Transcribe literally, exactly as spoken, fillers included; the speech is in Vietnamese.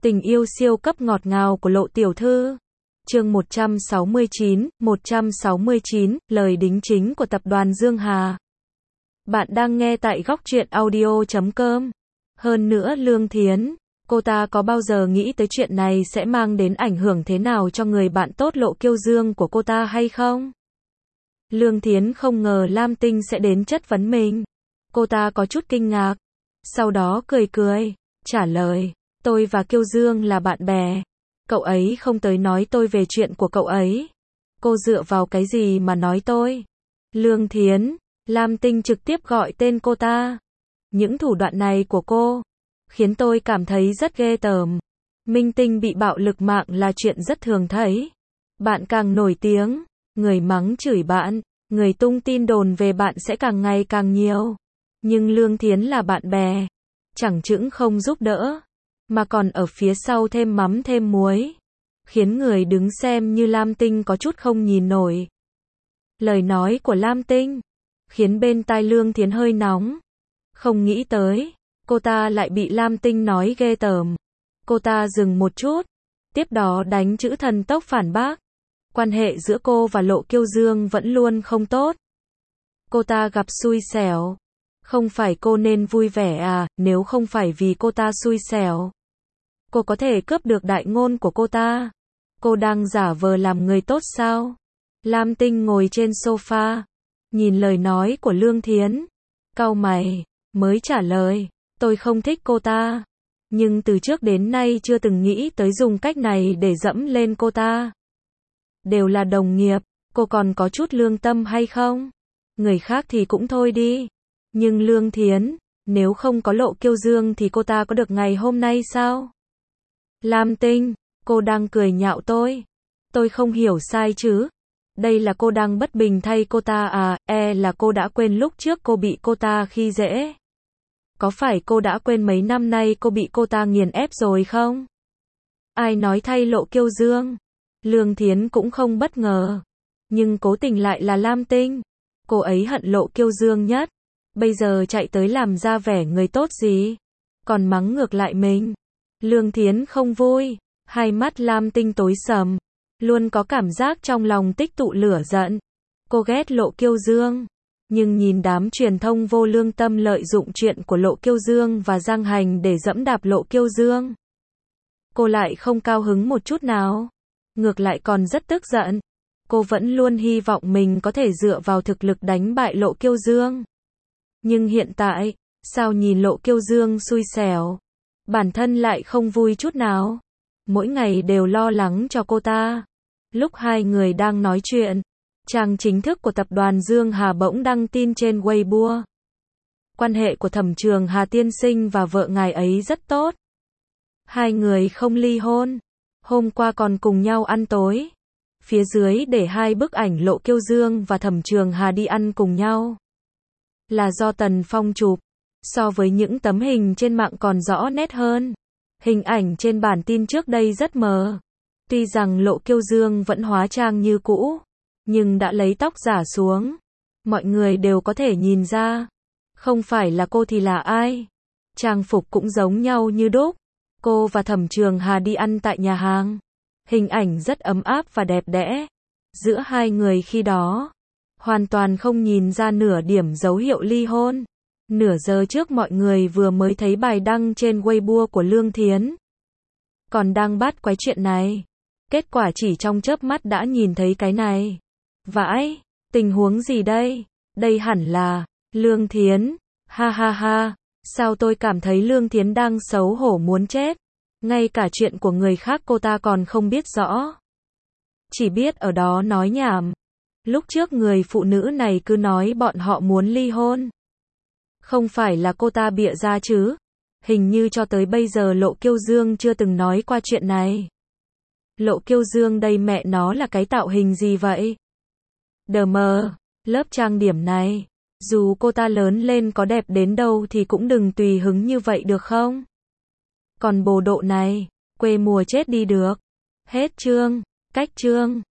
Tình yêu siêu cấp ngọt ngào của Lộ tiểu thư. Chương một trăm sáu mươi chín, một trăm sáu mươi chín, lời đính chính của tập đoàn Dương Hà. Bạn đang nghe tại góc truyện audio chấm com. Hơn nữa Lương Thiến, cô ta có bao giờ nghĩ tới chuyện này sẽ mang đến ảnh hưởng thế nào cho người bạn tốt Lộ Kiêu Dương của cô ta hay không? Lương Thiến không ngờ Lam Tinh sẽ đến chất vấn mình. Cô ta có chút kinh ngạc. Sau đó cười cười, trả lời, tôi và Kiêu Dương là bạn bè. Cậu ấy không tới nói tôi về chuyện của cậu ấy. Cô dựa vào cái gì mà nói tôi? Lương Thiến, Lam Tinh trực tiếp gọi tên cô ta. Những thủ đoạn này của cô khiến tôi cảm thấy rất ghê tởm. Minh tinh bị bạo lực mạng là chuyện rất thường thấy. Bạn càng nổi tiếng, người mắng chửi bạn, người tung tin đồn về bạn sẽ càng ngày càng nhiều. Nhưng Lương Thiến là bạn bè, chẳng những không giúp đỡ, mà còn ở phía sau thêm mắm thêm muối, khiến người đứng xem như Lam Tinh có chút không nhìn nổi. Lời nói của Lam Tinh khiến bên tai Lương Thiến hơi nóng. Không nghĩ tới, cô ta lại bị Lam Tinh nói ghê tởm. Cô ta dừng một chút, tiếp đó đánh chữ thần tốc phản bác. Quan hệ giữa cô và Lộ Kiêu Dương vẫn luôn không tốt. Cô ta gặp xui xẻo. Không phải cô nên vui vẻ à, nếu không phải vì cô ta xui xẻo, cô có thể cướp được đại ngôn của cô ta. Cô đang giả vờ làm người tốt sao? Lam Tinh ngồi trên sofa, nhìn lời nói của Lương Thiến, cau mày, mới trả lời, tôi không thích cô ta, nhưng từ trước đến nay chưa từng nghĩ tới dùng cách này để dẫm lên cô ta. Đều là đồng nghiệp, cô còn có chút lương tâm hay không? Người khác thì cũng thôi đi. Nhưng Lương Thiến, nếu không có Lộ Kiêu Dương thì cô ta có được ngày hôm nay sao? Lam Tinh, cô đang cười nhạo tôi. Tôi không hiểu sai chứ? Đây là cô đang bất bình thay cô ta à? E là cô đã quên lúc trước cô bị cô ta khi dễ. Có phải cô đã quên mấy năm nay cô bị cô ta nghiền ép rồi không? Ai nói thay Lộ Kiêu Dương? Lương Thiến cũng không bất ngờ. Nhưng cố tình lại là Lam Tinh. Cô ấy hận Lộ Kiêu Dương nhất. Bây giờ chạy tới làm ra vẻ người tốt gì? Còn mắng ngược lại mình. Lương Thiến không vui. Hai mắt Lam Tinh tối sầm. Luôn có cảm giác trong lòng tích tụ lửa giận. Cô ghét Lộ Kiêu Dương. Nhưng nhìn đám truyền thông vô lương tâm lợi dụng chuyện của Lộ Kiêu Dương và Giang Hành để dẫm đạp Lộ Kiêu Dương, cô lại không cao hứng một chút nào. Ngược lại còn rất tức giận. Cô vẫn luôn hy vọng mình có thể dựa vào thực lực đánh bại Lộ Kiêu Dương. Nhưng hiện tại, sao nhìn Lộ Kiêu Dương xui xẻo, bản thân lại không vui chút nào. Mỗi ngày đều lo lắng cho cô ta. Lúc hai người đang nói chuyện, trang chính thức của tập đoàn Dương Hà bỗng đăng tin trên Weibo. Quan hệ của Thẩm Trường Hà tiên sinh và vợ ngài ấy rất tốt. Hai người không ly hôn. Hôm qua còn cùng nhau ăn tối. Phía dưới để hai bức ảnh Lộ Kiêu Dương và Thẩm Trường Hà đi ăn cùng nhau. Là do Tần Phong chụp. So với những tấm hình trên mạng còn rõ nét hơn. Hình ảnh trên bản tin trước đây rất mờ. Tuy rằng Lộ Kiêu Dương vẫn hóa trang như cũ, nhưng đã lấy tóc giả xuống. Mọi người đều có thể nhìn ra. Không phải là cô thì là ai. Trang phục cũng giống nhau như đúc. Cô và Thẩm Trường Hà đi ăn tại nhà hàng. Hình ảnh rất ấm áp và đẹp đẽ. Giữa hai người khi đó, hoàn toàn không nhìn ra nửa điểm dấu hiệu ly hôn. Nửa giờ trước mọi người vừa mới thấy bài đăng trên Weibo của Lương Thiến. Còn đang bắt quái chuyện này. Kết quả chỉ trong chớp mắt đã nhìn thấy cái này. Vãi, tình huống gì đây? Đây hẳn là Lương Thiến. Ha ha ha, sao tôi cảm thấy Lương Thiến đang xấu hổ muốn chết. Ngay cả chuyện của người khác cô ta còn không biết rõ. Chỉ biết ở đó nói nhảm. Lúc trước người phụ nữ này cứ nói bọn họ muốn ly hôn. Không phải là cô ta bịa ra chứ? Hình như cho tới bây giờ Lộ Kiêu Dương chưa từng nói qua chuyện này. Lộ Kiêu Dương đây mẹ nó là cái tạo hình gì vậy? Đờ mờ, lớp trang điểm này, dù cô ta lớn lên có đẹp đến đâu thì cũng đừng tùy hứng như vậy được không? Còn bồ độ này, quê mùa chết đi được. Hết chương, cách chương.